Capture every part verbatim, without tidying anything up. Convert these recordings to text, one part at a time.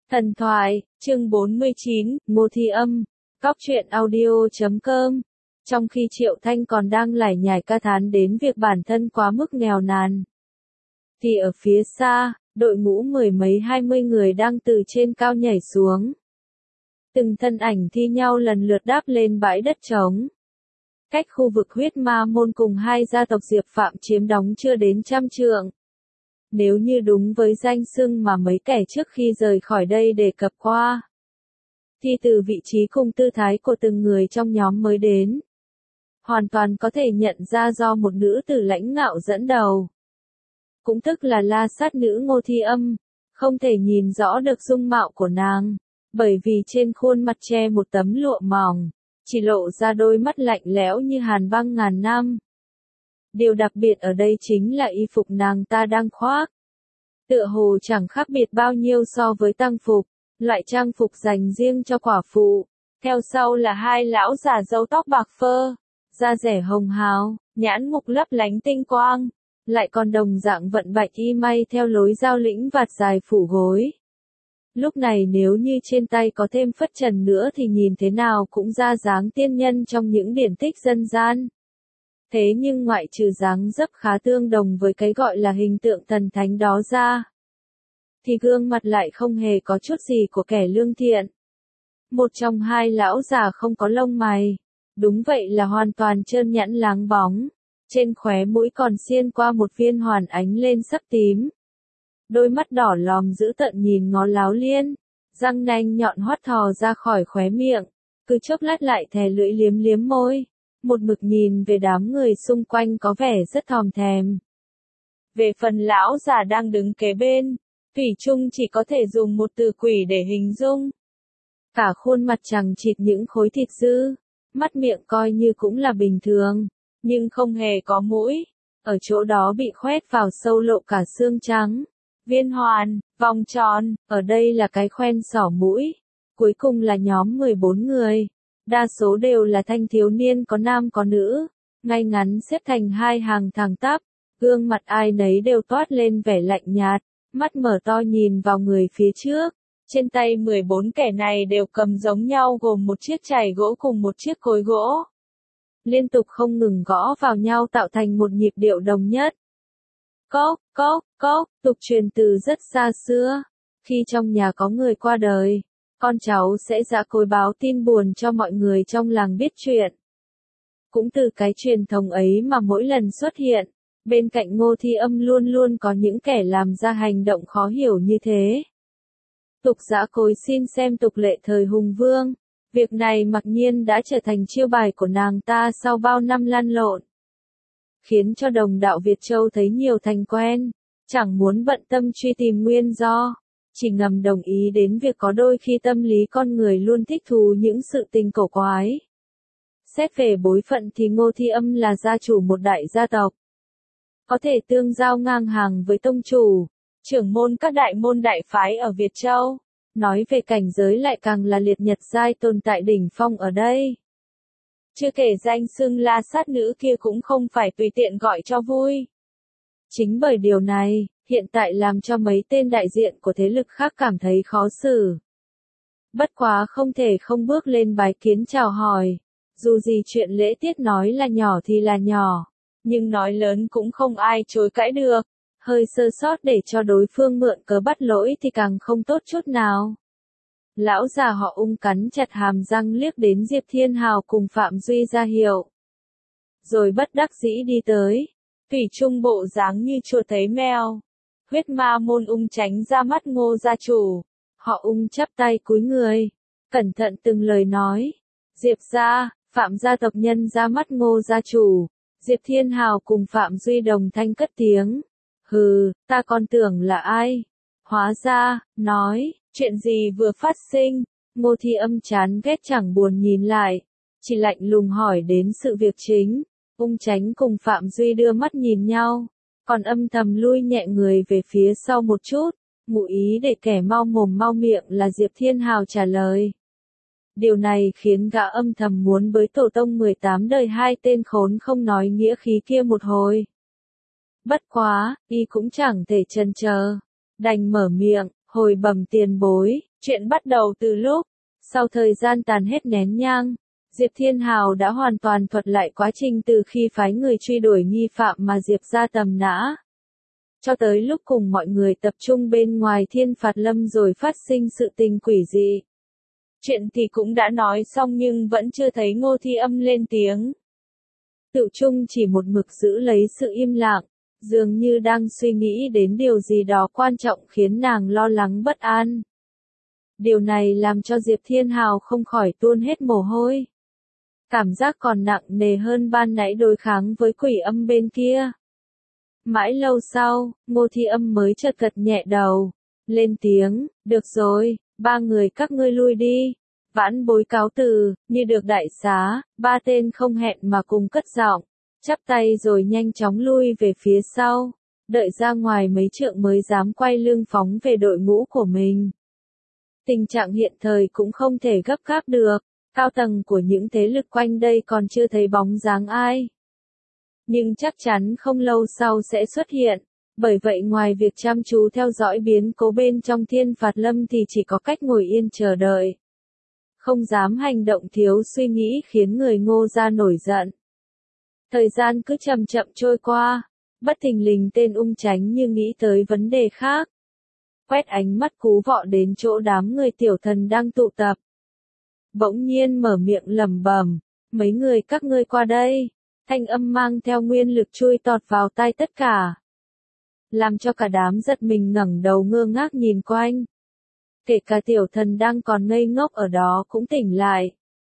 Thần thoại, chương bốn mươi chín, Ngô Thi Âm, Cóc truyện audio chấm com. Trong khi Triệu Thanh còn đang lải nhải ca thán đến việc bản thân quá mức nghèo nàn, thì ở phía xa, đội ngũ mười mấy hai mươi người đang từ trên cao nhảy xuống. Từng thân ảnh thi nhau lần lượt đáp lên bãi đất trống. Cách khu vực huyết ma môn cùng hai gia tộc Diệp Phạm chiếm đóng chưa đến trăm trượng. Nếu như đúng với danh xưng mà mấy kẻ trước khi rời khỏi đây đề cập qua, thì từ vị trí cùng tư thái của từng người trong nhóm mới đến, hoàn toàn có thể nhận ra do một nữ tử lãnh ngạo dẫn đầu. Cũng tức là la sát nữ Ngô Thi Âm, không thể nhìn rõ được dung mạo của nàng, bởi vì trên khuôn mặt che một tấm lụa mỏng, chỉ lộ ra đôi mắt lạnh lẽo như hàn băng ngàn năm. Điều đặc biệt ở đây chính là y phục nàng ta đang khoác. Tựa hồ chẳng khác biệt bao nhiêu so với tang phục, loại trang phục dành riêng cho quả phụ. Theo sau là hai lão già râu tóc bạc phơ, da rẻ hồng hào, nhãn mục lấp lánh tinh quang, lại còn đồng dạng vận bạch y may theo lối giao lĩnh vạt dài phủ gối. Lúc này nếu như trên tay có thêm phất trần nữa thì nhìn thế nào cũng ra dáng tiên nhân trong những điển tích dân gian. Thế nhưng ngoại trừ dáng dấp khá tương đồng với cái gọi là hình tượng thần thánh đó ra, thì gương mặt lại không hề có chút gì của kẻ lương thiện. Một trong hai lão già không có lông mày, đúng vậy là hoàn toàn trơn nhẵn láng bóng, trên khóe mũi còn xiên qua một viên hoàn ánh lên sắc tím. Đôi mắt đỏ lòm dữ tợn nhìn ngó Láo Liên, răng nanh nhọn hoắt thò ra khỏi khóe miệng, cứ chốc lát lại thè lưỡi liếm liếm môi, một mực nhìn về đám người xung quanh có vẻ rất thòm thèm. Về phần lão già đang đứng kế bên, thủy chung chỉ có thể dùng một từ quỷ để hình dung. Cả khuôn mặt chằng chịt những khối thịt dư, mắt miệng coi như cũng là bình thường, nhưng không hề có mũi, ở chỗ đó bị khoét vào sâu lộ cả xương trắng. Viên hoàn, vòng tròn, ở đây là cái khoen xỏ mũi. Cuối cùng là nhóm mười bốn người. Đa số đều là thanh thiếu niên có nam có nữ, ngay ngắn xếp thành hai hàng thẳng tắp, gương mặt ai nấy đều toát lên vẻ lạnh nhạt, mắt mở to nhìn vào người phía trước. Trên tay mười bốn kẻ này đều cầm giống nhau gồm một chiếc chày gỗ cùng một chiếc cối gỗ. Liên tục không ngừng gõ vào nhau tạo thành một nhịp điệu đồng nhất. Cốc, cốc, cốc, tục truyền từ rất xa xưa. Khi trong nhà có người qua đời, con cháu sẽ giã cối báo tin buồn cho mọi người trong làng biết chuyện. Cũng từ cái truyền thống ấy mà mỗi lần xuất hiện, bên cạnh Ngô Thi Âm luôn luôn có những kẻ làm ra hành động khó hiểu như thế. Tục giã cối xin xem tục lệ thời Hùng Vương. Việc này mặc nhiên đã trở thành chiêu bài của nàng ta sau bao năm lăn lộn, khiến cho đồng đạo Việt Châu thấy nhiều thành quen, chẳng muốn bận tâm truy tìm nguyên do, chỉ ngầm đồng ý đến việc có đôi khi tâm lý con người luôn thích thú những sự tình cổ quái. Xét về bối phận thì Ngô Thi Âm là gia chủ một đại gia tộc, có thể tương giao ngang hàng với tông chủ, trưởng môn các đại môn đại phái ở Việt Châu. Nói về cảnh giới lại càng là liệt nhật giai tồn tại đỉnh phong ở đây. Chưa kể danh xưng la sát nữ kia cũng không phải tùy tiện gọi cho vui. Chính bởi điều này, hiện tại làm cho mấy tên đại diện của thế lực khác cảm thấy khó xử. Bất quá không thể không bước lên bái kiến chào hỏi. Dù gì chuyện lễ tiết nói là nhỏ thì là nhỏ, nhưng nói lớn cũng không ai chối cãi được. Hơi sơ sót để cho đối phương mượn cớ bắt lỗi thì càng không tốt chút nào. Lão già họ Ung cắn chặt hàm răng liếc đến Diệp Thiên Hào cùng Phạm Duy ra hiệu, rồi bất đắc dĩ đi tới. Thủy chung bộ dáng như chuột thấy mèo. Huyết ma môn Ung tránh ra mắt Ngô gia chủ. Họ Ung chắp tay cúi người, cẩn thận từng lời nói. Diệp gia, Phạm gia tộc nhân ra mắt Ngô gia chủ. Diệp Thiên Hào cùng Phạm Duy đồng thanh cất tiếng. Hừ, ta còn tưởng là ai? Hóa ra, nói, chuyện gì vừa phát sinh? Ngô Thi Âm chán ghét chẳng buồn nhìn lại, chỉ lạnh lùng hỏi đến sự việc chính. Ung Chánh cùng Phạm Duy đưa mắt nhìn nhau, còn âm thầm lui nhẹ người về phía sau một chút, ngụ ý để kẻ mau mồm mau miệng là Diệp Thiên Hào trả lời. Điều này khiến gã âm thầm muốn bới tổ tông mười tám đời hai tên khốn không nói nghĩa khí kia một hồi. Bất quá, y cũng chẳng thể chần chờ, đành mở miệng, Hồi bẩm tiền bối, chuyện bắt đầu từ lúc, sau thời gian tàn hết nén nhang, Diệp Thiên Hào đã hoàn toàn thuật lại quá trình từ khi phái người truy đuổi nghi phạm mà Diệp ra tầm nã. Cho tới lúc cùng mọi người tập trung bên ngoài Thiên Phạt Lâm rồi phát sinh sự tình quỷ dị. Chuyện thì cũng đã nói xong nhưng vẫn chưa thấy Ngô Thi Âm lên tiếng. Tự Trung chỉ một mực giữ lấy sự im lặng, dường như đang suy nghĩ đến điều gì đó quan trọng khiến nàng lo lắng bất an. Điều này làm cho Diệp Thiên Hào không khỏi tuôn hết mồ hôi. Cảm giác còn nặng nề hơn ban nãy đối kháng với quỷ âm bên kia. Mãi lâu sau, Ngô Thi Âm mới chợt gật nhẹ đầu, lên tiếng, được rồi, ba người các ngươi lui đi. Vãn Bối cáo từ, như được đại xá, ba tên không hẹn mà cùng cất giọng, chắp tay rồi nhanh chóng lui về phía sau, đợi ra ngoài mấy trượng mới dám quay lưng phóng về đội ngũ của mình. Tình trạng hiện thời cũng không thể gấp gáp được, cao tầng của những thế lực quanh đây còn chưa thấy bóng dáng ai. Nhưng chắc chắn không lâu sau sẽ xuất hiện, bởi vậy ngoài việc chăm chú theo dõi biến cố bên trong Thiên Phạt Lâm thì chỉ có cách ngồi yên chờ đợi. Không dám hành động thiếu suy nghĩ khiến người Ngô gia nổi giận. Thời gian cứ chậm chậm trôi qua, bất thình lình tên Ung Chánh như nghĩ tới vấn đề khác. Quét ánh mắt cú vọ đến chỗ đám người tiểu thần đang tụ tập. Bỗng nhiên mở miệng lẩm bẩm, mấy người các ngươi qua đây, thanh âm mang theo nguyên lực chui tọt vào tai tất cả. Làm cho cả đám giật mình ngẩng đầu ngơ ngác nhìn quanh. Kể cả tiểu thần đang còn ngây ngốc ở đó cũng tỉnh lại.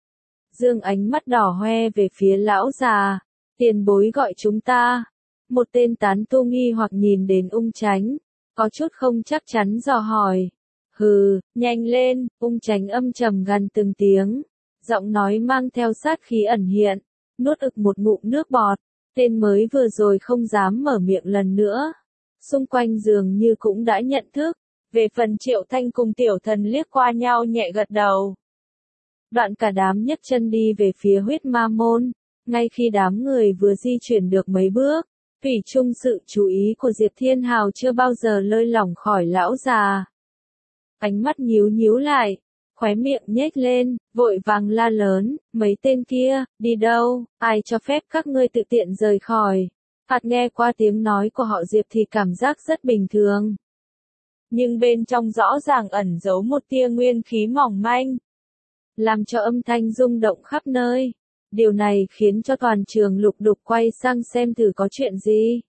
Dương ánh mắt đỏ hoe về phía lão già, tiền bối gọi chúng ta. Một tên tán tu nghi hoặc nhìn đến Ung Chánh, có chút không chắc chắn dò hỏi. Hừ, nhanh lên, Ung Chánh âm trầm gần từng tiếng, giọng nói mang theo sát khí ẩn hiện, nuốt ực một ngụm nước bọt, tên mới vừa rồi không dám mở miệng lần nữa. Xung quanh dường như cũng đã nhận thức. Về phần Triệu Thanh cùng tiểu thần liếc qua nhau nhẹ gật đầu. Đoạn cả đám nhấc chân đi về phía huyết ma môn, ngay khi đám người vừa di chuyển được mấy bước, thủy chung sự chú ý của Diệp Thiên Hào chưa bao giờ lơi lỏng khỏi lão già. Ánh mắt nhíu nhíu lại, khóe miệng nhếch lên, vội vàng la lớn, mấy tên kia, đi đâu, ai cho phép các ngươi tự tiện rời khỏi. Hạt nghe qua tiếng nói của họ Diệp thì cảm giác rất bình thường. Nhưng bên trong rõ ràng ẩn giấu một tia nguyên khí mỏng manh, làm cho âm thanh rung động khắp nơi. Điều này khiến cho toàn trường lục đục quay sang xem thử có chuyện gì.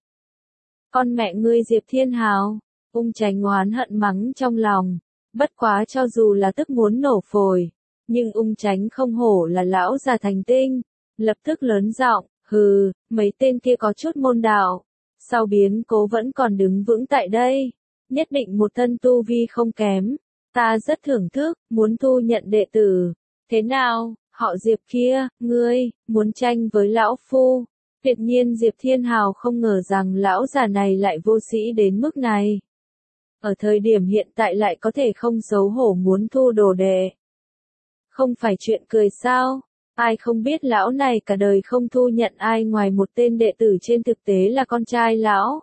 Con mẹ ngươi Diệp Thiên Hào, Ung Chánh oán hận mắng trong lòng, bất quá cho dù là tức muốn nổ phổi, nhưng Ung Chánh không hổ là lão già thành tinh, lập tức lớn giọng, hừ, mấy tên kia có chút môn đạo, sau biến cố vẫn còn đứng vững tại đây. Nhất định một thân tu vi không kém, ta rất thưởng thức, muốn thu nhận đệ tử. Thế nào, họ Diệp kia, ngươi, muốn tranh với lão phu? Tuyệt nhiên Diệp Thiên Hào không ngờ rằng lão già này lại vô sĩ đến mức này. Ở thời điểm hiện tại lại có thể không xấu hổ muốn thu đồ đệ. Không phải chuyện cười sao? Ai không biết lão này cả đời không thu nhận ai ngoài một tên đệ tử trên thực tế là con trai lão.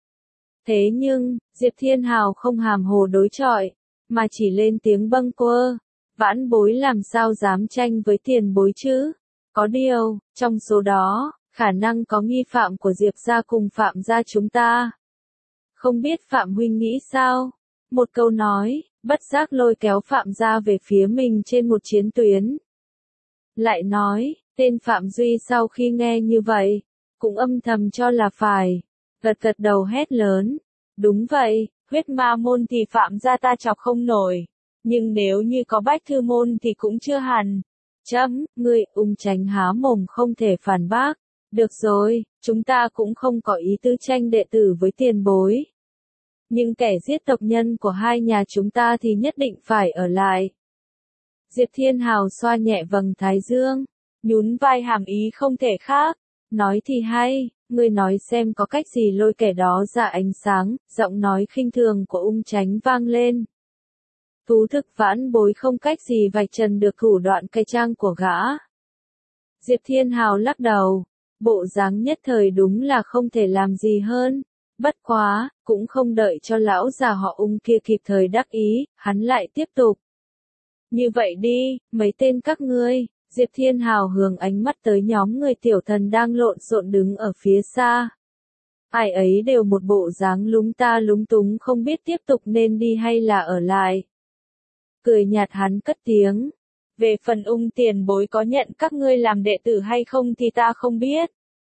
Thế nhưng, Diệp Thiên Hào không hàm hồ đối chọi, mà chỉ lên tiếng bâng quơ. Vãn Bối làm sao dám tranh với tiền bối chứ? Có điều, trong số đó, khả năng có nghi phạm của Diệp gia cùng Phạm gia chúng ta. Không biết Phạm huynh nghĩ sao? Một câu nói, bất giác lôi kéo Phạm gia về phía mình trên một chiến tuyến. Lại nói, tên Phạm Duy sau khi nghe như vậy, cũng âm thầm cho là phải. Gật gật đầu hét lớn. Đúng vậy, huyết ma môn thì Phạm gia ta chọc không nổi. Nhưng nếu như có Bách Thư môn thì cũng chưa hẳn. Chấm, ngươi, Ung Chánh há mồm không thể phản bác. Được rồi, chúng ta cũng không có ý tư tranh đệ tử với tiền bối. Nhưng kẻ giết tộc nhân của hai nhà chúng ta thì nhất định phải ở lại. Diệp Thiên Hào xoa nhẹ vầng thái dương, nhún vai hàm ý không thể khác. Nói thì hay, ngươi nói xem có cách gì lôi kẻ đó ra ánh sáng, giọng nói khinh thường của Ung Chánh vang lên. Thú thực Vãn Bối không cách gì vạch trần được thủ đoạn cay trang của gã. Diệp Thiên Hào lắc đầu, bộ dáng nhất thời đúng là không thể làm gì hơn. Bất quá, cũng không đợi cho lão già họ Ung kia kịp thời đắc ý, hắn lại tiếp tục. Như vậy đi, mấy tên các ngươi, Diệp Thiên Hào hướng ánh mắt tới nhóm người tiểu thần đang lộn xộn đứng ở phía xa. Ai ấy đều một bộ dáng lúng ta lúng túng không biết tiếp tục nên đi hay là ở lại. Cười nhạt hắn cất tiếng. Về phần Ung tiền bối có nhận các ngươi làm đệ tử hay không thì ta không biết.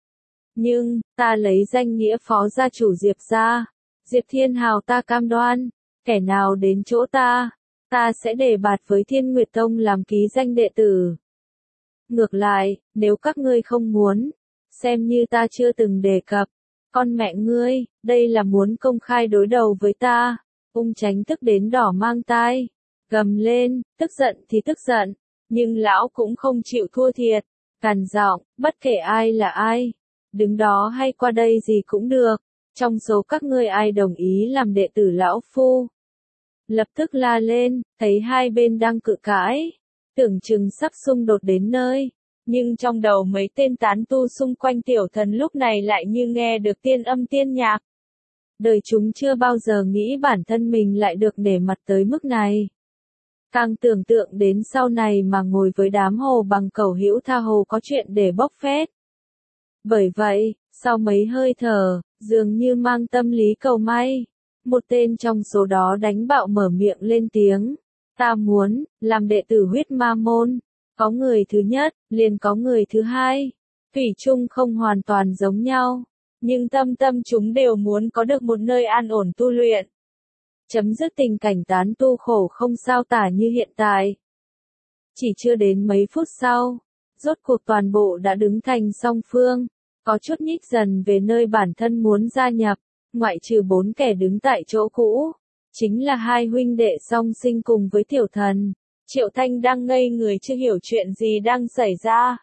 Nhưng, ta lấy danh nghĩa phó gia chủ Diệp gia, Diệp Thiên Hào ta cam đoan, kẻ nào đến chỗ ta, ta sẽ đề bạt với Thiên Nguyệt Tông làm ký danh đệ tử. Ngược lại, nếu các ngươi không muốn, xem như ta chưa từng đề cập, con mẹ ngươi, đây là muốn công khai đối đầu với ta. Ung Chánh tức đến đỏ mang tai, gầm lên, tức giận thì tức giận, nhưng lão cũng không chịu thua thiệt, gằn giọng, bất kể ai là ai, đứng đó hay qua đây gì cũng được, trong số các ngươi ai đồng ý làm đệ tử lão phu. Lập tức la lên, thấy hai bên đang cự cãi, tưởng chừng sắp xung đột đến nơi, nhưng trong đầu mấy tên tán tu xung quanh tiểu thần lúc này lại như nghe được tiên âm tiên nhạc. Đời chúng chưa bao giờ nghĩ bản thân mình lại được nể mặt tới mức này. Càng tưởng tượng đến sau này mà ngồi với đám hồ bằng cẩu hữu tha hồ có chuyện để bốc phét. Bởi vậy, sau mấy hơi thở, dường như mang tâm lý cầu may, một tên trong số đó đánh bạo mở miệng lên tiếng. Ta muốn, làm đệ tử huyết ma môn. Có người thứ nhất, liền có người thứ hai. Thủy chung không hoàn toàn giống nhau. Nhưng tâm tâm chúng đều muốn có được một nơi an ổn tu luyện. Chấm dứt tình cảnh tán tu khổ không sao tả như hiện tại. Chỉ chưa đến mấy phút sau, rốt cuộc toàn bộ đã đứng thành song phương, có chút nhích dần về nơi bản thân muốn gia nhập, ngoại trừ bốn kẻ đứng tại chỗ cũ, chính là hai huynh đệ song sinh cùng với tiểu thần. Triệu Thanh đang ngây người chưa hiểu chuyện gì đang xảy ra.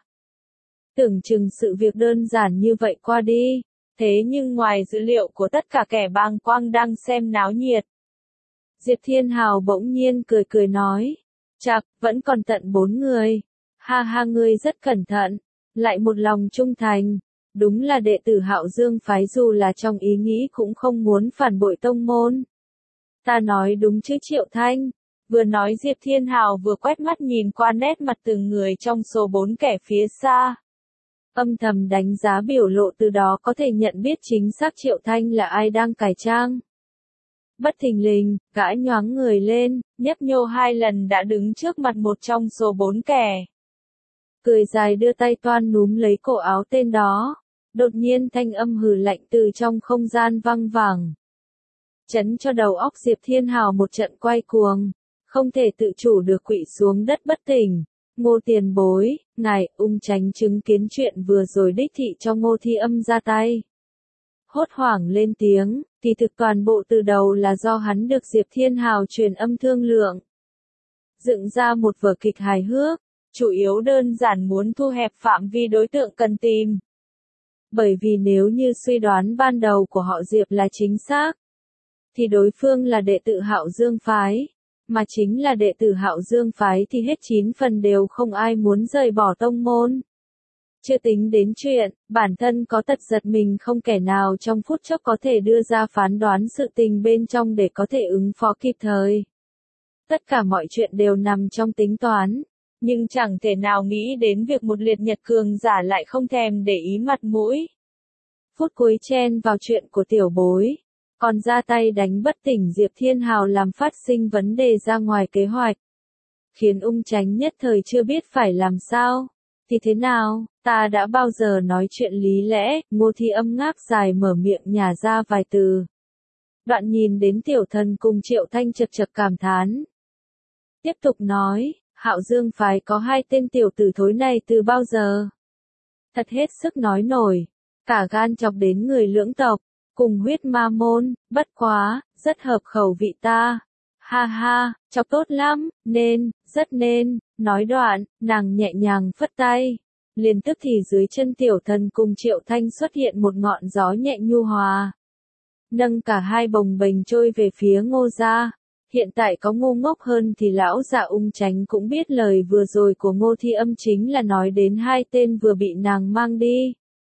Tưởng chừng sự việc đơn giản như vậy qua đi, thế nhưng ngoài dữ liệu của tất cả kẻ bàng quang đang xem náo nhiệt. Diệp Thiên Hào bỗng nhiên cười cười nói, chạc, vẫn còn tận bốn người, ha ha ngươi rất cẩn thận, lại một lòng trung thành, đúng là đệ tử Hạo Dương phái dù là trong ý nghĩ cũng không muốn phản bội tông môn. Ta nói đúng chứ Triệu Thanh, vừa nói Diệp Thiên Hào vừa quét mắt nhìn qua nét mặt từng người trong số bốn kẻ phía xa. Âm thầm đánh giá biểu lộ từ đó có thể nhận biết chính xác Triệu Thanh là ai đang cải trang. Bất thình lình, gã nhoáng người lên, nhấp nhô hai lần đã đứng trước mặt một trong số bốn kẻ. Cười dài đưa tay toan núm lấy cổ áo tên đó. Đột nhiên thanh âm hừ lạnh từ trong không gian vang vẳng. Chấn cho đầu óc Diệp Thiên Hào một trận quay cuồng. Không thể tự chủ được quỵ xuống đất bất tỉnh. Ngô tiền bối, ngài, Ung Chánh chứng kiến chuyện vừa rồi đích thị cho Ngô Thi Âm ra tay. Hốt hoảng lên tiếng, thì thực toàn bộ từ đầu là do hắn được Diệp Thiên Hào truyền âm thương lượng. Dựng ra một vở kịch hài hước, chủ yếu đơn giản muốn thu hẹp phạm vi đối tượng cần tìm. Bởi vì nếu như suy đoán ban đầu của họ Diệp là chính xác, thì đối phương là đệ tử Hạo Dương phái, mà chính là đệ tử Hạo Dương phái thì hết chín phần đều không ai muốn rời bỏ tông môn. Chưa tính đến chuyện, bản thân có tật giật mình không kẻ nào trong phút chốc có thể đưa ra phán đoán sự tình bên trong để có thể ứng phó kịp thời. Tất cả mọi chuyện đều nằm trong tính toán, nhưng chẳng thể nào nghĩ đến việc một liệt nhật cường giả lại không thèm để ý mặt mũi. Phút cuối chen vào chuyện của tiểu bối, còn ra tay đánh bất tỉnh Diệp Thiên Hào làm phát sinh vấn đề ra ngoài kế hoạch. Khiến Ung Chánh nhất thời chưa biết phải làm sao. Thì thế nào, ta đã bao giờ nói chuyện lý lẽ, Ngô Thi Âm ngáp dài mở miệng nhả ra vài từ. Đoạn nhìn đến tiểu thần cùng Triệu Thanh chật chật cảm thán. Tiếp tục nói, Hạo Dương phái có hai tên tiểu tử thối này từ bao giờ? Thật hết sức nói nổi, cả gan chọc đến người lưỡng tộc, cùng huyết ma môn, bất quá, rất hợp khẩu vị ta. Ha ha, chọc tốt lắm, nên, rất nên, nói đoạn, nàng nhẹ nhàng phất tay. Liền tức thì dưới chân tiểu thần cùng Triệu Thanh xuất hiện một ngọn gió nhẹ nhu hòa. Nâng cả hai bồng bềnh trôi về phía Ngô gia. Hiện tại có ngu ngốc hơn thì lão già Ung Chánh cũng biết lời vừa rồi của Ngô Thi Âm chính là nói đến hai tên vừa bị nàng mang đi.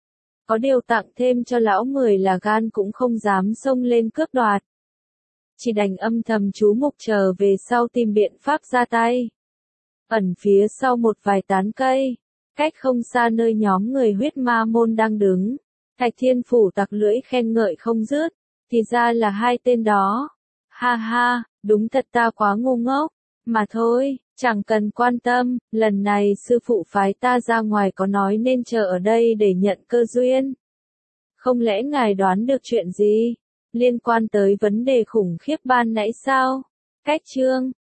Có điều tặng thêm cho lão mười là gan cũng không dám xông lên cướp đoạt. Chỉ đành âm thầm chú mục chờ về sau tìm biện pháp ra tay. Ẩn phía sau một vài tán cây, cách không xa nơi nhóm người huyết ma môn đang đứng, Thạch Thiên Phủ tặc lưỡi khen ngợi không dứt, thì ra là hai tên đó. Ha ha, đúng thật ta quá ngu ngốc, mà thôi, chẳng cần quan tâm, lần này sư phụ phái ta ra ngoài có nói nên chờ ở đây để nhận cơ duyên. Không lẽ ngài đoán được chuyện gì? Liên quan tới vấn đề khủng khiếp ban nãy sao? Cách chương